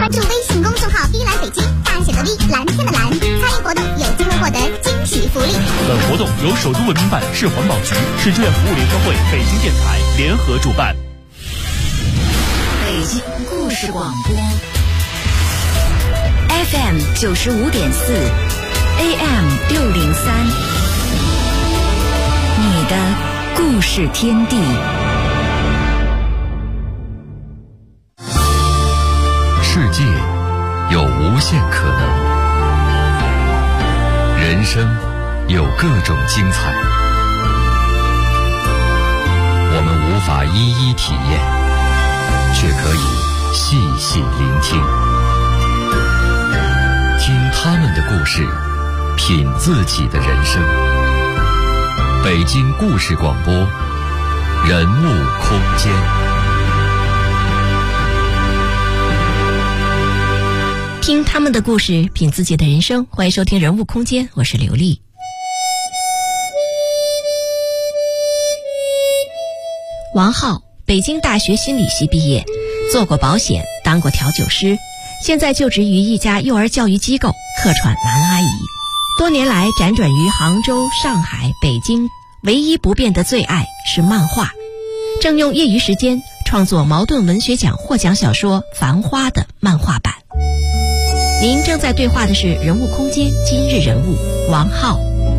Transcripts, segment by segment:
关注微信公众号“B 来北京”，大写的 V， 蓝天的蓝，参与活动有机会获得惊喜福利。 本活动由首都文明办、市环保局、市志愿服务联合会、北京电台联合主办。 北京故事广播 FM 95.4 AM 603，你的故事天地。 世界有无限可能，人生有各种精彩，我们无法一一体验，却可以细细聆听，听他们的故事，品自己的人生。北京故事广播，人物空间。 听他们的故事，品自己的人生。欢迎收听人物空间，我是刘丽。王浩，北京大学心理系毕业，做过保险，当过调酒师，现在就职于一家幼儿教育机构，客串男阿姨。多年来辗转于杭州、上海、北京，唯一不变的最爱是漫画，正用业余时间创作茅盾文学奖获奖小说《繁花》的漫画版。您正在对话的是人物空间今日人物王浩。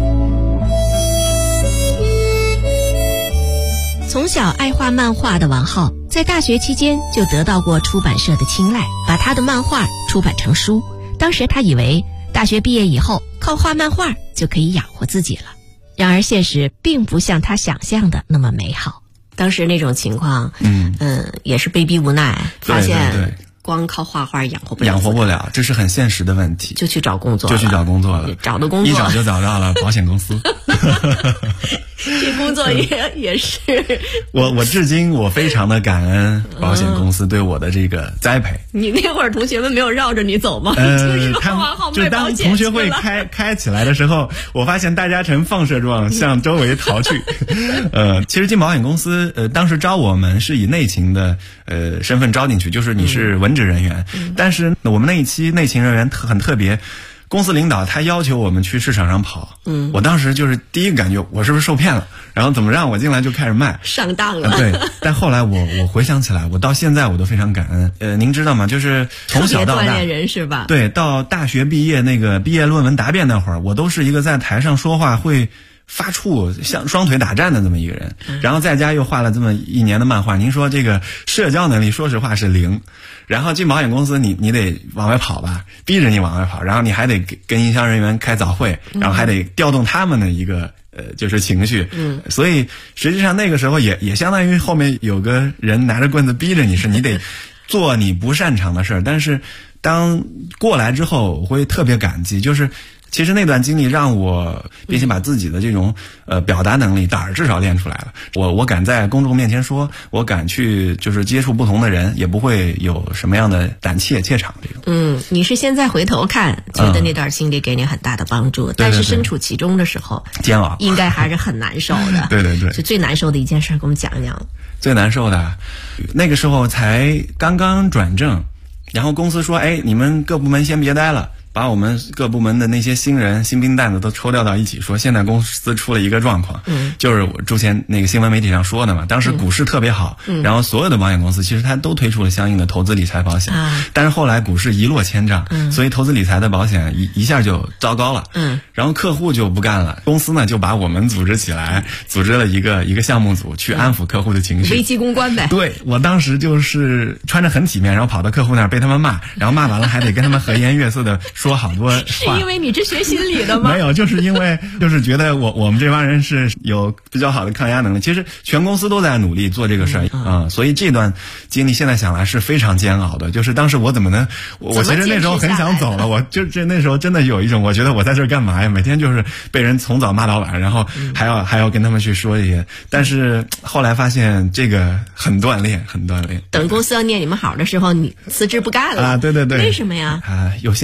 从小爱画漫画的王浩，在大学期间就得到过出版社的青睐，把他的漫画出版成书。当时他以为大学毕业以后靠画漫画就可以养活自己了，然而现实并不像他想象的那么美好。当时那种情况也是被逼无奈，发现光靠画画养活不了， 这是很现实的问题。 就去找工作了，找的工作一找就找到了保险公司。 这工作也是我至今我非常的感恩保险公司对我的这个栽培。 你那会儿同学们没有绕着你走吗？ 就当同学会开起来的时候，我发现大家呈放射状向周围逃去。其实进保险公司当时招我们是以内勤的身份招进去，就是你是文职人员，但是我们那一期内勤人员很特别。公司领导他要求我们去市场上跑，我当时就是第一个感觉，我是不是受骗了？然后怎么让我进来就开始卖， 上当了。 对，但后来我回想起来，我到现在我都非常感恩。您知道吗？就是从小到大， 特别锻炼人是吧？ 对，到大学毕业那个毕业论文答辩那会儿，我都是一个在台上说话会发怵像双腿打颤的这么一个人，然后在家又画了这么1年的漫画。您说这个社交能力说实话是0，然后进保险公司你得往外跑吧，逼着你往外跑，然后你还得跟营销人员开早会，然后还得调动他们的一个就是情绪，所以实际上那个时候也相当于后面有个人拿着棍子逼着你，是你得做你不擅长的事儿。但是当过来之后，我会特别感激，就是其实那段经历让我并且把自己的这种表达能力胆儿至少练出来了。我敢在公众面前说，我敢去就是接触不同的人，也不会有什么样的胆怯怯场这种。 你是现在回头看觉得那段经历给你很大的帮助，但是身处其中的时候煎熬， 应该还是很难受的。 对， 就最难受的一件事给我们讲讲。 最难受的那个时候才刚刚转正，然后公司说你们各部门先别待了，把我们各部门的那些新人新兵蛋子都抽调到一起，说现在公司出了一个状况，就是我之前那个新闻媒体上说的嘛，当时股市特别好，然后所有的保险公司其实它都推出了相应的投资理财保险，但是后来股市一落千丈，所以投资理财的保险一下就糟糕了，然后客户就不干了，公司呢就把我们组织起来，组织了一个项目组去安抚客户的情绪， 危机公关呗。 对，我当时就是穿着很体面，然后跑到客户那儿被他们骂，然后骂完了还得跟他们和颜悦色的说好多话。 是因为你是学心理的吗？ 没有，就是因为就是觉得我们这帮人是有比较好的抗压能力。其实全公司都在努力做这个事儿所以这段经历现在想来是非常煎熬的。就是当时我怎么能，我其实那时候很想走了，我就那时候真的有一种我觉得我在这儿干嘛呀？每天就是被人从早骂到晚，然后还要跟他们去说这些。但是后来发现这个很锻炼。等公司要念你们好的时候，你辞职不干了啊？对， 为什么呀？ 有新的想法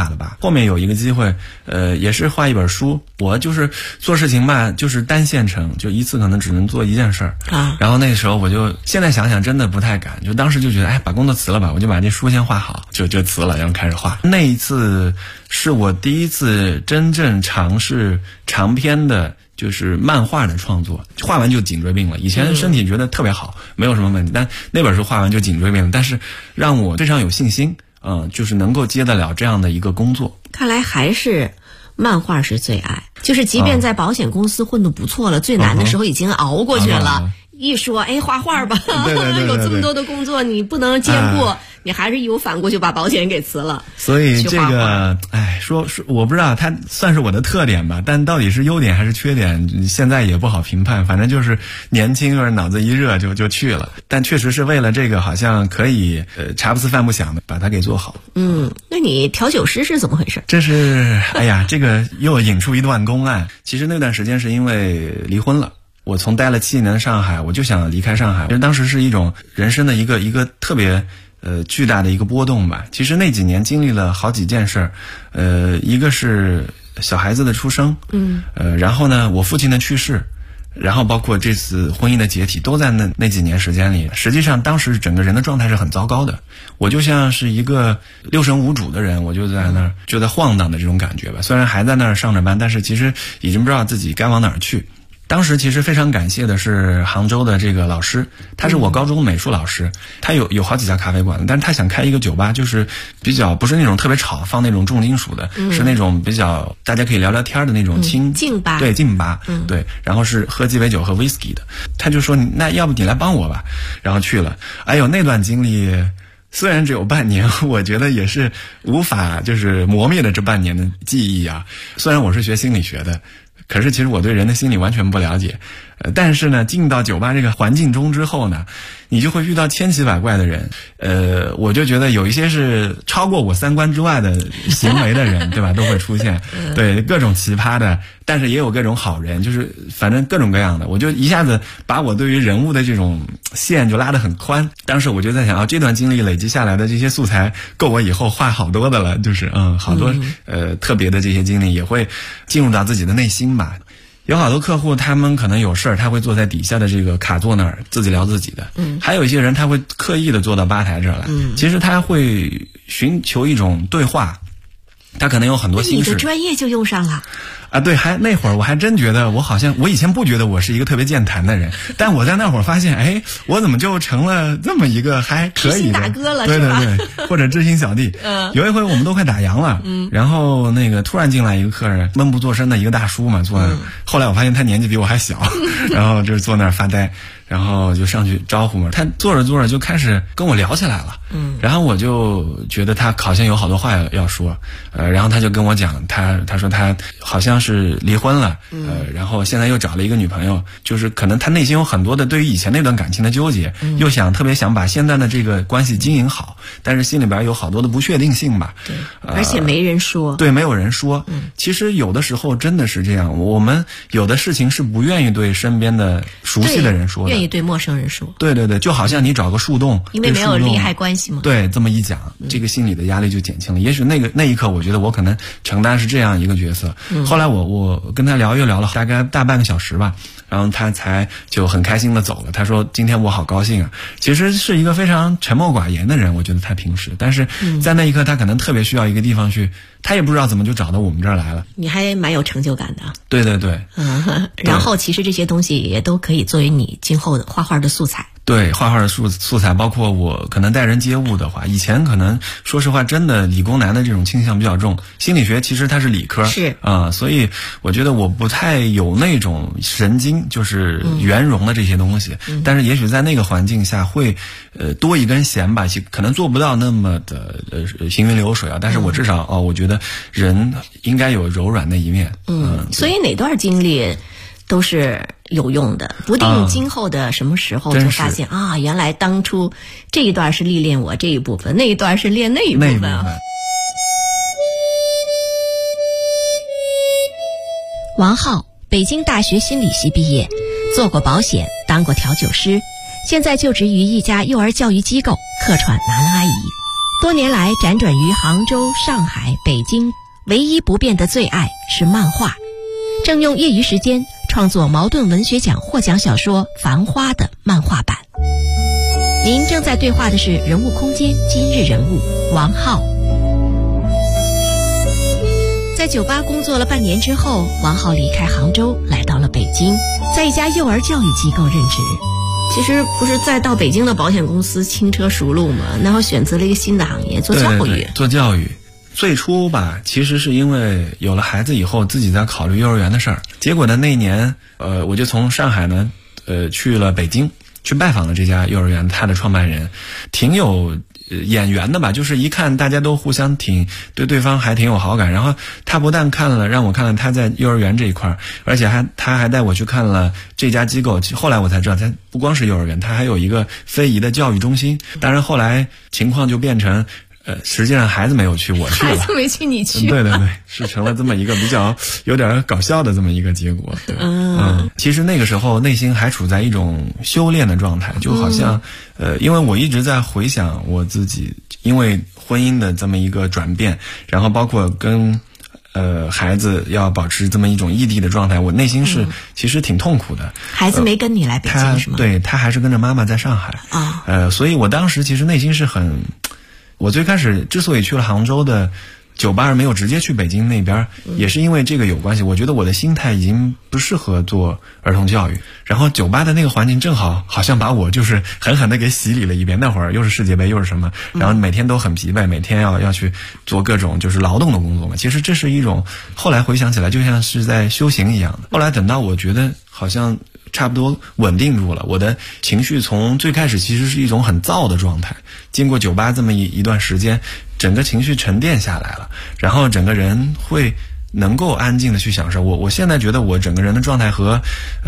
的吧。后面有一个机会，也是画一本书。我就是做事情吧，就是单线程，就一次可能只能做一件事儿啊。然后那时候我就现在想想真的不太敢，就当时就觉得把工作辞了吧，我就把这书先画好，就辞了，然后开始画。那一次是我第一次真正尝试长篇的。就是漫画的创作，画完就颈椎病了。以前身体觉得特别好，没有什么问题，但那本书画完就颈椎病了。但是让我非常有信心，就是能够接得了这样的一个工作。 看来还是漫画是最爱，就是即便在保险公司混得不错了，最难的时候已经熬过去了。一说画画吧， 对有这么多的工作你不能兼顾，你还是义无反顾就把保险给辞了。 所以这个说我不知道它算是我的特点吧，但到底是优点还是缺点，现在也不好评判。反正就是年轻或者脑子一热就去了，但确实是为了这个好像可以茶不思饭不想的把它给做好。 那你调酒师是怎么回事？ 这是这个又引出一段公案。其实那段时间是因为离婚了。我从待了7年的上海，我就想离开上海。其实当时是一种人生的一个特别巨大的一个波动吧。其实那几年经历了好几件事一个是小孩子的出生，然后呢我父亲的去世，然后包括这次婚姻的解体，都在那几年时间里。实际上当时整个人的状态是很糟糕的，我就像是一个六神无主的人，我就在那儿就在晃荡的这种感觉吧。虽然还在那儿上着班，但是其实已经不知道自己该往哪儿去。当时其实非常感谢的是杭州的这个老师，他是我高中美术老师，他有好几家咖啡馆，但是他想开一个酒吧，就是比较不是那种特别吵放那种重金属的，是那种比较大家可以聊聊天的那种静吧，对，静吧，对，然后是喝鸡尾酒和 whisky 的。他就说那要不你来帮我吧，然后去了。那段经历虽然只有半年，我觉得也是无法就是磨灭的这半年的记忆啊。虽然我是学心理学的，可是其实我对人的心理完全不了解，但是呢，进到酒吧这个环境中之后呢，你就会遇到千奇百怪的人，我就觉得有一些是超过我三观之外的行为的人，对吧？都会出现，对，各种奇葩的，但是也有各种好人，就是反正各种各样的，我就一下子把我对于人物的这种线就拉得很宽。当时我就在想这段经历累积下来的这些素材够我以后画好多的了，就是好多特别的这些经历也会进入到自己的内心吧。有好多客户他们可能有事儿，他会坐在底下的这个卡座那儿自己聊自己的，还有一些人他会刻意的坐到吧台这儿来，其实他会寻求一种对话，他可能有很多心事。 你的专业就用上了对，那会儿我还真觉得我以前不觉得我是一个特别健谈的人，但我在那会儿发现我怎么就成了这么一个还可以的知心大哥了， 对对对，或者知心小弟。有一回我们都快打烊了，然后那个突然进来一个客人，闷不作声的一个大叔嘛，坐那儿。后来我发现他年纪比我还小，然后就是坐那儿发呆，然后就上去招呼嘛。他坐着坐着就开始跟我聊起来了，然后我就觉得他好像有好多话要说，然后他就跟我讲，他说他好像是离婚了，然后现在又找了一个女朋友，就是可能他内心有很多的对于以前那段感情的纠结，又特别想把现在的这个关系经营好，但是心里边有好多的不确定性吧。 对，而且没人说。 对，没有人说。其实有的时候真的是这样，我们有的事情是不愿意对身边的熟悉的人说的， 愿意对陌生人说。 对对对，就好像你找个树洞， 因为没有利害关系嘛。 对，这么一讲，这个心理的压力就减轻了。也许那一刻，我觉得我可能承担是这样一个角色。后来我跟他又聊了大概大半个小时吧，然后他才就很开心的走了。他说今天我好高兴啊。其实是一个非常沉默寡言的人，我觉得他平时，但是在那一刻他可能特别需要一个地方去，他也不知道怎么就找到我们这儿来了。 你还蛮有成就感的。 对对对。 然后其实这些东西也都可以作为你今后的画画的素材。 对，画画的素材，包括我可能待人接物的话，以前可能说实话真的理工男的这种倾向比较重，心理学其实它是理科， 是所以我觉得我不太有那种神经就是圆融的这些东西，但是也许在那个环境下会多一根弦吧，可能做不到那么的行云流水啊，但是我至少我觉得人应该有柔软的一面。 所以哪段经历都是有用的，不定今后的什么时候就发现原来当初这一段是历练我这一部分，那一段是练那一部分啊。 王浩，北京大学心理系毕业，做过保险，当过调酒师，现在就职于一家幼儿教育机构，客串男阿姨。 多年来辗转于杭州、上海、北京，唯一不变的最爱是漫画，正用业余时间创作茅盾文学奖获奖小说《繁花》的漫画版。您正在对话的是人物空间今日人物王浩。在酒吧工作了半年之后，王浩离开杭州，来到了北京，在一家幼儿教育机构任职。其实不是再到北京的保险公司轻车熟路嘛，然后选择了一个新的行业，做教育。 对，做教育。最初吧，其实是因为有了孩子以后，自己在考虑幼儿园的事儿。结果呢，那年我就从上海呢去了北京，去拜访了这家幼儿园，他的创办人挺有眼缘的吧，就是一看大家都互相对对方还挺有好感。然后他不但让我看了他在幼儿园这一块，而且他还带我去看了这家机构。后来我才知道，他不光是幼儿园，他还有一个非遗的教育中心。当然后来情况就变成实际上孩子没有去，我去了。 孩子没去，你去了。对，是成了这么一个比较有点搞笑的这么一个结果。其实那个时候内心还处在一种修炼的状态，就好像因为我一直在回想我自己因为婚姻的这么一个转变，然后包括跟孩子要保持这么一种异地的状态，我内心是其实挺痛苦的。 孩子没跟你来北京是吗？ 对，他还是跟着妈妈在上海啊。所以我当时其实内心是很。我最开始之所以去了杭州的酒吧而没有直接去北京那边，也是因为这个有关系。我觉得我的心态已经不适合做儿童教育，然后酒吧的那个环境正好像把我就是狠狠的给洗礼了一遍。那会儿又是世界杯又是什么，然后每天都很疲惫，每天要去做各种就是劳动的工作嘛。其实这是一种后来回想起来就像是在修行一样的。后来等到我觉得好像差不多稳定住了，我的情绪从最开始其实是一种很燥的状态，经过酒吧这么一段时间，整个情绪沉淀下来了，然后整个人会能够安静的去享受。我现在觉得我整个人的状态和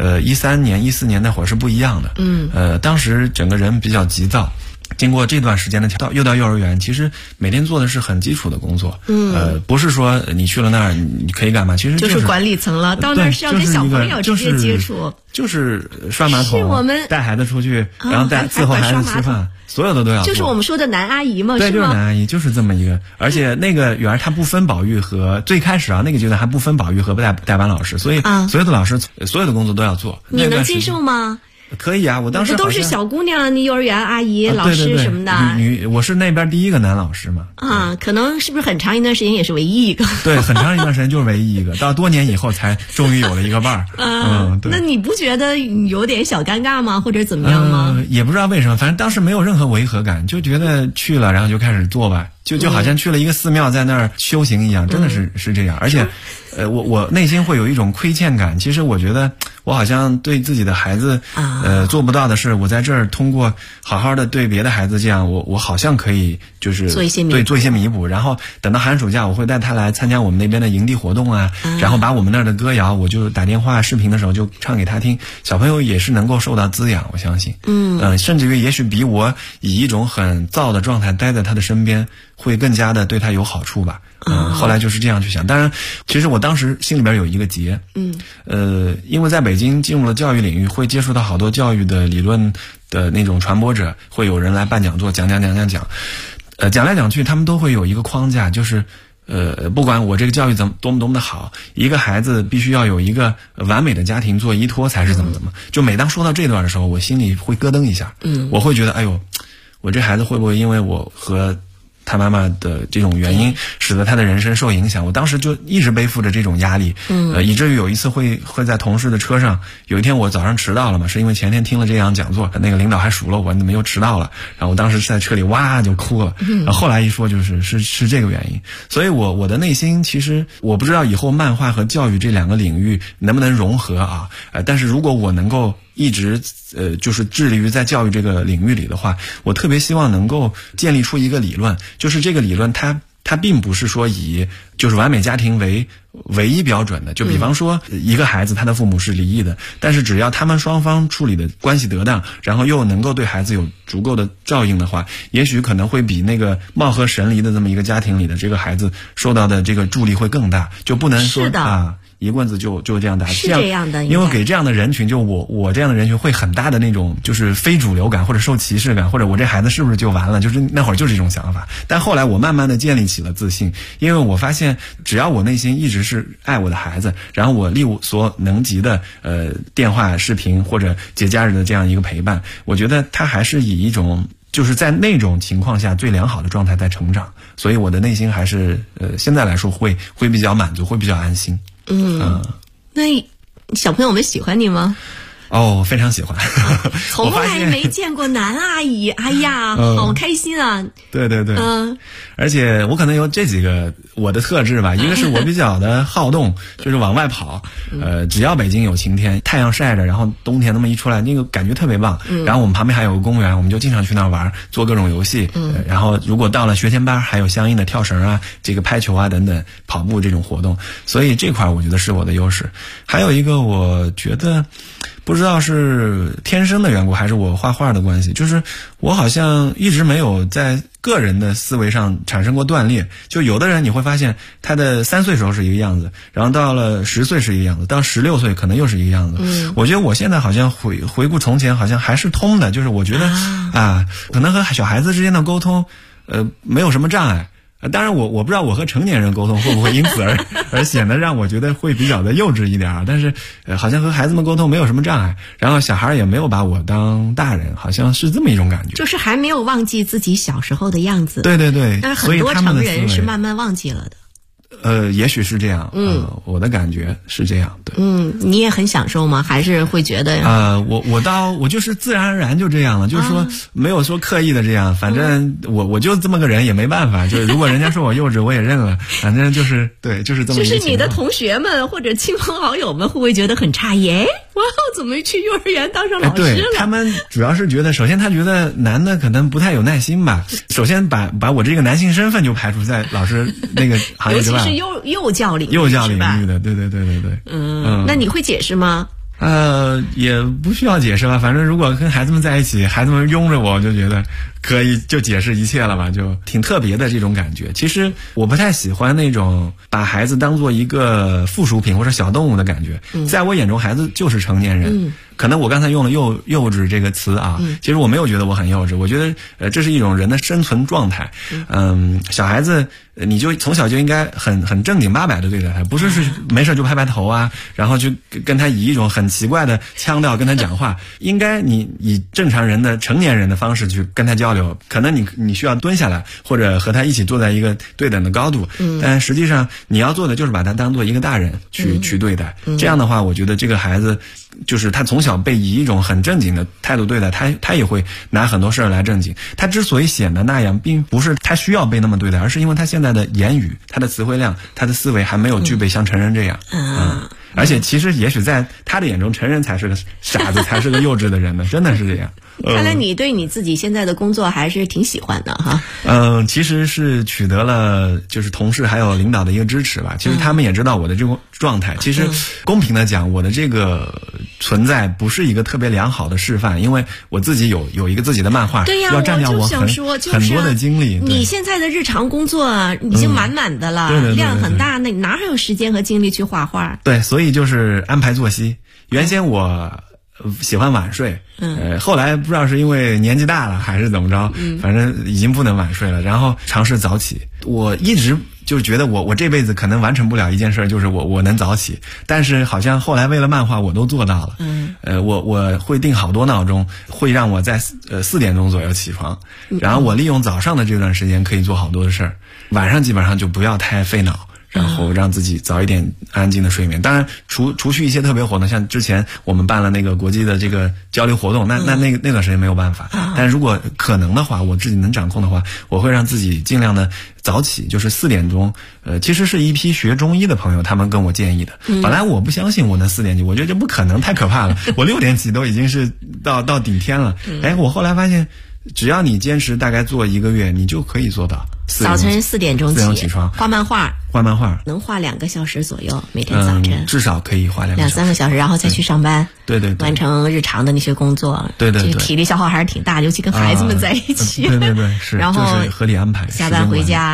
13年14年那会儿是不一样的。当时整个人比较急躁，经过这段时间的又到幼儿园，其实每天做的是很基础的工作。不是说你去了那儿你可以干嘛，其实就是管理层了，到那儿是要跟小朋友直接接触， 就是刷马桶， 是我们带孩子出去，然后伺候孩子吃饭，所有的都要做。 就是我们说的男阿姨嘛， 对，就是男阿姨，就是这么一个。而且那个园它不分保育和最开始那个阶段还不分保育和代班老师，所以所有的老师所有的工作都要做。 你能接受吗？ 可以啊，我当时不都是小姑娘，你幼儿园阿姨、老师什么的。 我是那边第一个男老师嘛。 可能是不是很长一段时间也是唯一一个？ 对，很长一段时间就是唯一一个，到多年以后才终于有了一个伴儿。 那你不觉得有点小尴尬吗？或者怎么样吗？ 也不知道为什么，反正当时没有任何违和感，就觉得去了，然后就开始做吧，就好像去了一个寺庙，在那儿修行一样，真的是这样。而且，我内心会有一种亏欠感。其实我觉得我好像对自己的孩子，做不到的事，我在这儿通过好好的对别的孩子这样，我好像可以就是做一些弥补。然后等到寒暑假，我会带他来参加我们那边的营地活动啊，然后把我们那儿的歌谣，我就打电话视频的时候就唱给他听。小朋友也是能够受到滋养，我相信。甚至于也许比我以一种很燥的状态待在他的身边会更加的对他有好处吧。后来就是这样去想。当然其实我当时心里边有一个结，因为在北京进入了教育领域，会接触到好多教育的理论的那种传播者，会有人来办讲座讲讲来讲去，他们都会有一个框架，就是不管我这个教育多么的好，一个孩子必须要有一个完美的家庭做依托才是怎么。就每当说到这段的时候，我心里会咯噔一下。我会觉得哎呦，我这孩子会不会因为我和他妈妈的这种原因使得他的人生受影响。我当时就一直背负着这种压力，以至于有一次会在同事的车上，有一天我早上迟到了嘛，是因为前天听了这样讲座，那个领导还数落我，你怎么又迟到了，然后我当时在车里哇就哭了。然后后来一说是这个原因。所以我的内心其实我不知道以后漫画和教育这两个领域能不能融合啊，但是如果我能够一直就是致力于在教育这个领域里的话，我特别希望能够建立出一个理论，就是这个理论它并不是说以就是完美家庭为唯一标准的。就比方说一个孩子他的父母是离异的，但是只要他们双方处理的关系得当，然后又能够对孩子有足够的照应的话，也许可能会比那个貌合神离的这么一个家庭里的这个孩子受到的这个助力会更大。就不能说一棍子就这样打。 是这样的， 因为给这样的人群，就我这样的人群会很大的那种就是非主流感或者受歧视感，或者我这孩子是不是就完了，就是那会儿就是这种想法。但后来我慢慢的建立起了自信，因为我发现只要我内心一直是爱我的孩子，然后我力所能及的电话视频或者节假日的这样一个陪伴，我觉得他还是以一种就是在那种情况下最良好的状态在成长，所以我的内心还是现在来说会比较满足，会比较安心。 那小朋友们喜欢你吗？ 哦，非常喜欢。 从来没见过男阿姨，哎呀，好开心啊！ 对对对，而且我可能有这几个我的特质吧，一个是我比较的好动，就是往外跑，只要北京有晴天，太阳晒着，然后冬天那么一出来，那个感觉特别棒。然后我们旁边还有个公园，我们就经常去那儿玩，做各种游戏。然后如果到了学前班，还有相应的跳绳啊、这个拍球啊等等跑步这种活动，所以这块我觉得是我的优势。还有一个我觉得不知道是天生的缘故还是我画画的关系，就是我好像一直没有在个人的思维上产生过断裂。就有的人你会发现他的3岁时候是一个样子，然后到了10岁是一个样子，到16岁可能又是一个样子。我觉得我现在好像回顾从前好像还是通的，就是我觉得可能和小孩子之间的沟通没有什么障碍。当然我不知道我和成年人沟通会不会因此而显得让我觉得会比较的幼稚一点，但是好像和孩子们沟通没有什么障碍，然后小孩也没有把我当大人，好像是这么一种感觉， 就是还没有忘记自己小时候的样子。 对对对， 但是很多成人是慢慢忘记了的。 也许是这样，我的感觉是这样，对。 你也很享受吗？还是会觉得我就是自然而然就这样了，就是说没有说刻意的这样，反正我就这么个人也没办法，就是如果人家说我幼稚我也认了，反正就是对，就是这么一个情况。 就是你的同学们或者亲朋好友们会不会觉得很诧异？哇，怎么去幼儿园当上老师了？ 对，他们主要是觉得，首先他觉得男的可能不太有耐心吧，首先把我这个男性身份就排除在老师那个行业之外。 尤其是幼教领域， 幼教领域的，对对对对对。 那你会解释吗？ 也不需要解释吧，反正如果跟孩子们在一起，孩子们拥着我就觉得可以就解释一切了吧，就挺特别的这种感觉。其实我不太喜欢那种把孩子当做一个附属品或者小动物的感觉，在我眼中孩子就是成年人。可能我刚才用了幼稚这个词啊，其实我没有觉得我很幼稚，我觉得这是一种人的生存状态。小孩子你就从小就应该很正经八百的对待他，不是没事就拍拍头啊，然后就跟他以一种很奇怪的腔调跟他讲话。应该你以正常人的成年人的方式去跟他交流，可能你需要蹲下来或者和他一起坐在一个对等的高度，但实际上你要做的就是把他当做一个大人去对待。这样的话我觉得这个孩子就是他从小被以一种很正经的态度对待，他也会拿很多事儿来正经。他之所以显得那样，并不是他需要被那么对待，而是因为他现在的言语、他的词汇量、他的思维还没有具备像成人这样。而且其实也许在他的眼中，成人才是个傻子，才是个幼稚的人呢，真的是这样。 看来你对你自己现在的工作还是挺喜欢的哈。 其实是取得了就是同事还有领导的一个支持吧。其实他们也知道我的这种状态。其实公平的讲，我的这个存在不是一个特别良好的示范，因为我自己有一个自己的漫画， 对呀， 要占掉我很多的精力。 你现在的日常工作已经满满的了，量很大，那你哪还有时间和精力去画画？ 对，所以就是安排作息。原先我喜欢晚睡，后来不知道是因为年纪大了还是怎么着，反正已经不能晚睡了，然后尝试早起。我一直就觉得我这辈子可能完成不了一件事，就是我能早起，但是好像后来为了漫画我都做到了。我会定好多闹钟，会让我在4点钟左右起床，然后我利用早上的这段时间可以做好多的事儿，晚上基本上就不要太费脑，然后让自己早一点安静的睡眠。当然除去一些特别活动，像之前我们办了那个国际的这个交流活动，那段时间没有办法。但如果可能的话，我自己能掌控的话，我会让自己尽量的早起，就是4点钟。其实是一批学中医的朋友他们跟我建议的。本来我不相信我能4点起，我觉得这不可能，太可怕了。我6点起都已经是到顶天了。我后来发现只要你坚持大概做1个月，你就可以做到。 早晨4点钟起床， 画漫画能画2个小时左右，每天早晨至少可以画 2-3个小时，然后再去上班， 对， 完成日常的那些工作， 对， 体力消耗还是挺大的，尤其跟孩子们在一起， 对，是， 然后就是合理安排， 下班回家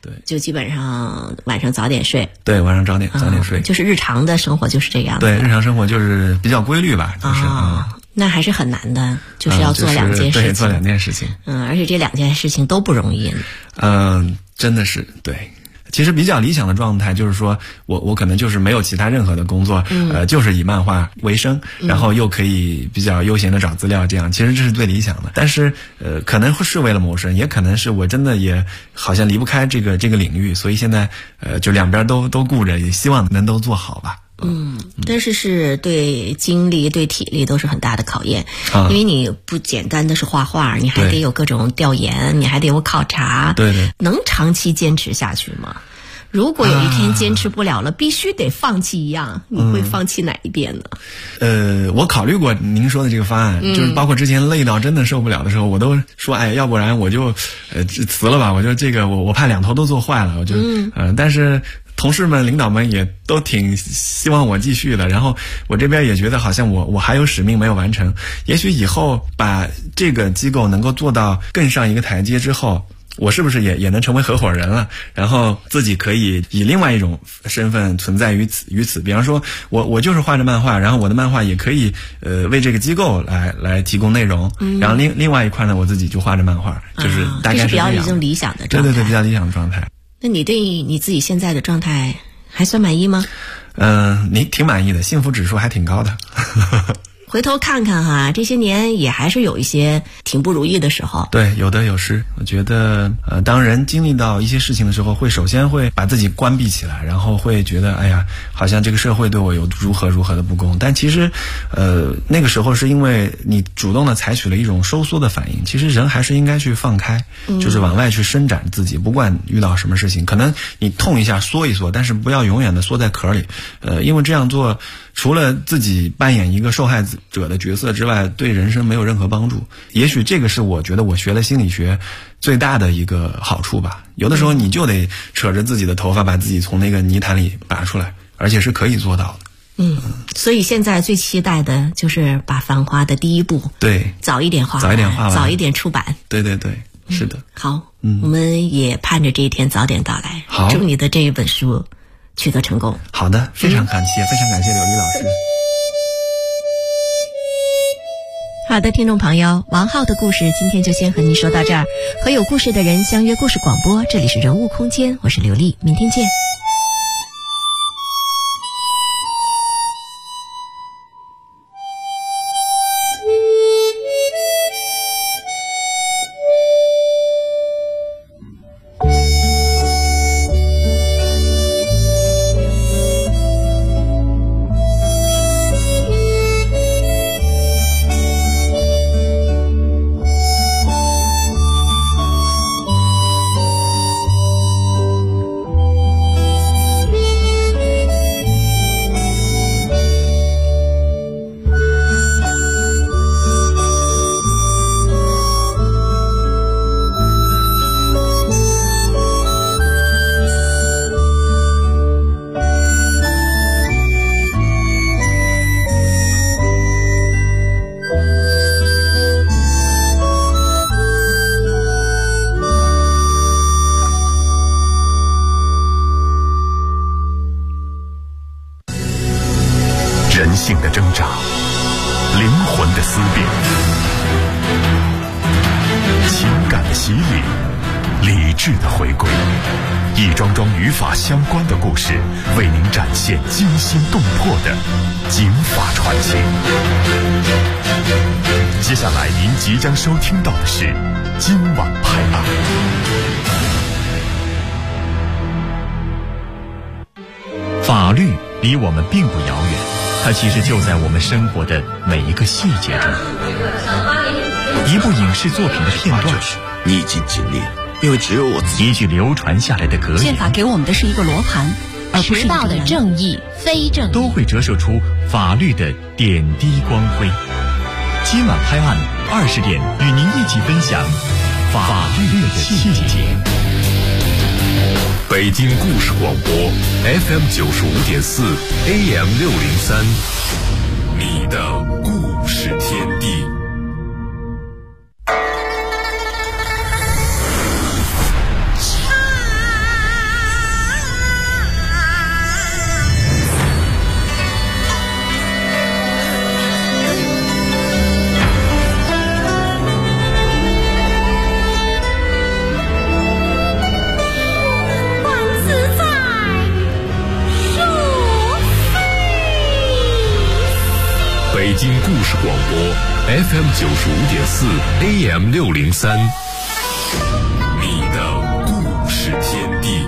对， 就基本上晚上早点睡。 对，晚上早点睡， 就是日常的生活就是这样的。 对，日常生活就是比较规律吧，就是那还是很难的，就是要做两件事情。 对，做2件事情。 而且这2件事情都不容易。 真的是对。其实比较理想的状态就是说，我可能就是没有其他任何的工作，就是以漫画为生，然后又可以比较悠闲的找资料，这样其实这是最理想的。但是可能是为了谋生，也可能是我真的也好像离不开这个领域，所以现在就两边都顾着，也希望能都做好吧。 但是对精力对体力都是很大的考验，因为你不简单的是画画，你还得有各种调研，你还得有考察。 对， 能长期坚持下去吗？如果有一天坚持不了了，必须得放弃一样，你会放弃哪一边呢？ 我考虑过您说的这个方案，就是包括之前累到真的受不了的时候，我都说，要不然我就辞了吧，我就这个我怕2头都做坏了，我就但是同事们、领导们也都挺希望我继续的，然后我这边也觉得好像我还有使命没有完成，也许以后把这个机构能够做到更上一个台阶之后，我是不是也能成为合伙人了？然后自己可以以另外一种身份存在于此。比方说，我就是画着漫画，然后我的漫画也可以为这个机构来提供内容。然后另外一块呢，我自己就画着漫画，就是大概是这样。 这是比较理想的状态。 对，比较理想的状态。 那你对你自己现在的状态还算满意吗？ 你挺满意的，幸福指数还挺高的。 回头看看哈，这些年也还是有一些挺不如意的时候。 对，有得有失。我觉得当人经历到一些事情的时候，首先会把自己关闭起来，然后会觉得好像这个社会对我有如何的不公。但其实那个时候是因为你主动的采取了一种收缩的反应。其实人还是应该去放开，就是往外去伸展自己，不管遇到什么事情，可能你痛一下缩一缩，但是不要永远的缩在壳里。因为这样做除了自己扮演一个受害者的角色之外，对人生没有任何帮助。也许这个是我觉得我学了心理学最大的一个好处吧。有的时候你就得扯着自己的头发把自己从那个泥潭里拔出来，而且是可以做到的。 所以现在最期待的就是把《繁花》的第1部早一点画完，早一点出版。 对，是的。 好，我们也盼着这一天早点到来。 好， 祝你的这一本书取得成功。 好的，非常感谢柳丽老师。 好的，听众朋友，王浩的故事今天就先和您说到这儿。和有故事的人相约故事广播，这里是人物空间，我是刘丽，明天见。 人性的挣扎，灵魂的思辨，情感的洗礼，理智的回归，一桩桩与法相关的故事，为您展现惊心动魄的警法传奇。接下来您即将收听到的是今晚拍案。法律离我们并不遥远，它其实就在我们生活的每一个细节中。一部影视作品的片段， 逆境经历，因为只有我自己。 一句流传下来的格言， 宪法给我们的是一个罗盘，而不是道的正义、非正义， 都会折射出法律的点滴光辉。今晚拍案20点，与您一起分享法律的细节。北京故事广播 FM 95.4 AM 603，你的故事天地。 京故事广播 FM 95.4 AM 603，你的故事天地。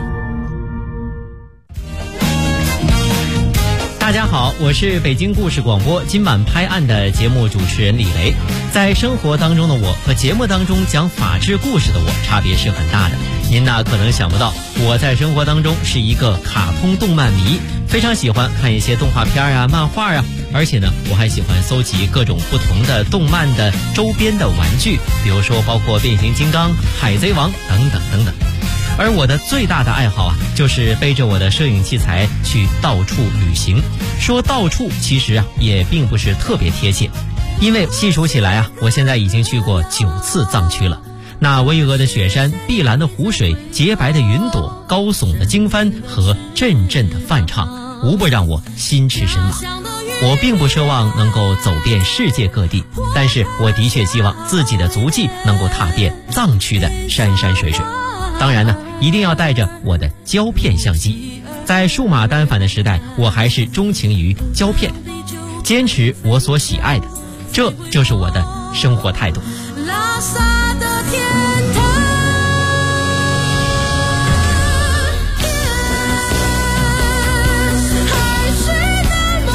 大家好，我是北京故事广播今晚拍案的节目主持人李雷。在生活当中的我和节目当中讲法治故事的我差别是很大的。您呢可能想不到，我在生活当中是一个卡通动漫迷，非常喜欢看一些动画片啊、漫画啊，而且呢我还喜欢搜集各种不同的动漫的周边的玩具，比如说包括变形金刚、海贼王等等等等。而我的最大的爱好啊，就是背着我的摄影器材去到处旅行。说到处其实啊也并不是特别贴切，因为细数起来啊，我现在已经去过9次藏区了。那巍峨的雪山、碧蓝的湖水、洁白的云朵、高耸的经幡和阵阵的梵唱，无不让我心驰神往。我并不奢望能够走遍世界各地，但是我的确希望自己的足迹能够踏遍藏区的山山水水。当然呢，一定要带着我的胶片相机。在数码单反的时代，我还是钟情于胶片，坚持我所喜爱的，这就是我的生活态度。拉萨的天堂，海水的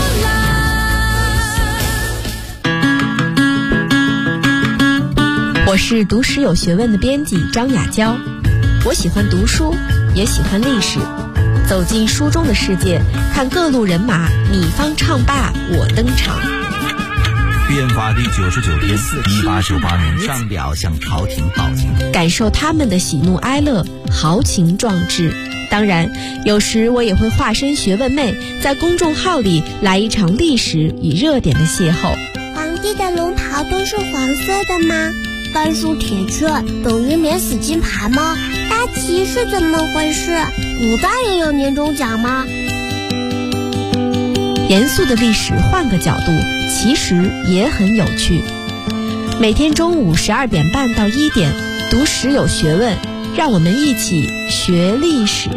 梦蓝。我是读史有学问的编辑张雅娇，我喜欢读书，也喜欢历史。走进书中的世界，看各路人马，你方唱罢我登场。 变法第99天，1898年上表向朝廷报警， 感受他们的喜怒哀乐，豪情壮志。当然，有时我也会化身学问妹，在公众号里来一场历史与热点的邂逅。 皇帝的龙袍都是黄色的吗？半数铁券等于免死金牌吗？大旗是怎么回事？古代也有年终奖吗？ 严肃的历史换个角度，其实也很有趣。每天中午12点半到1点，读史有学问，让我们一起学历史。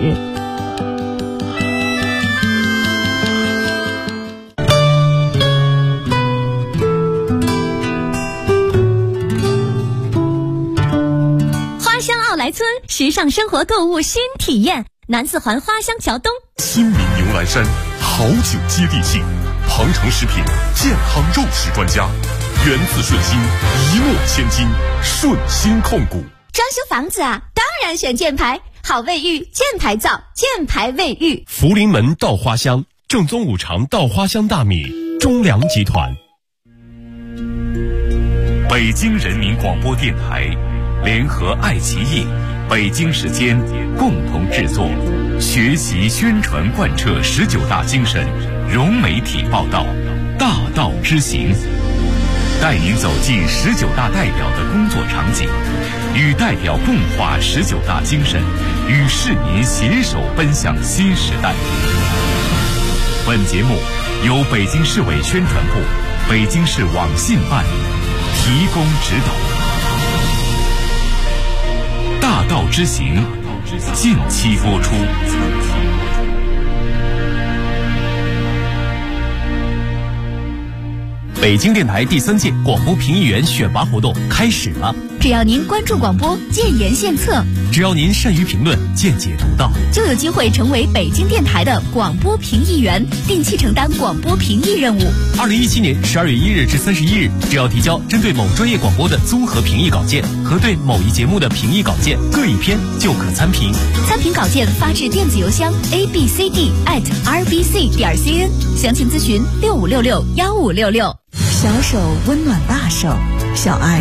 来村时尚生活购物新体验，南四环花乡桥东。 新民牛栏山好酒接地气，庞城食品健康肉食专家，源自顺心，一诺千金，顺心控股。 装修房子啊，当然选箭牌，好卫浴，箭牌造，箭牌卫浴。 福临门稻花香，正宗五常稻花香大米，中粮集团。北京人民广播电台联合爱奇艺、北京时间共同制作，学习宣传贯彻19大精神，融媒体报道，大道之行，带您走进19大代表的工作场景，与代表共话19大精神，与市民携手奔向新时代。本节目由北京市委宣传部、北京市网信办提供指导。大道之行，近期播出。北京电台第3届广播评议员选拔活动开始了。 只要您关注广播，建言献策； 只要您善于评论，见解独到， 就有机会成为北京电台的广播评议员，定期承担广播评议任务。 2017年12月1日至31日，只要提交针对某专业广播的综合评议稿件和对某一节目的评议稿件各一篇，就可参评。 参评稿件发至电子邮箱 abcd@rbc.cn， 详情咨询65661566。 小手温暖大手，小爱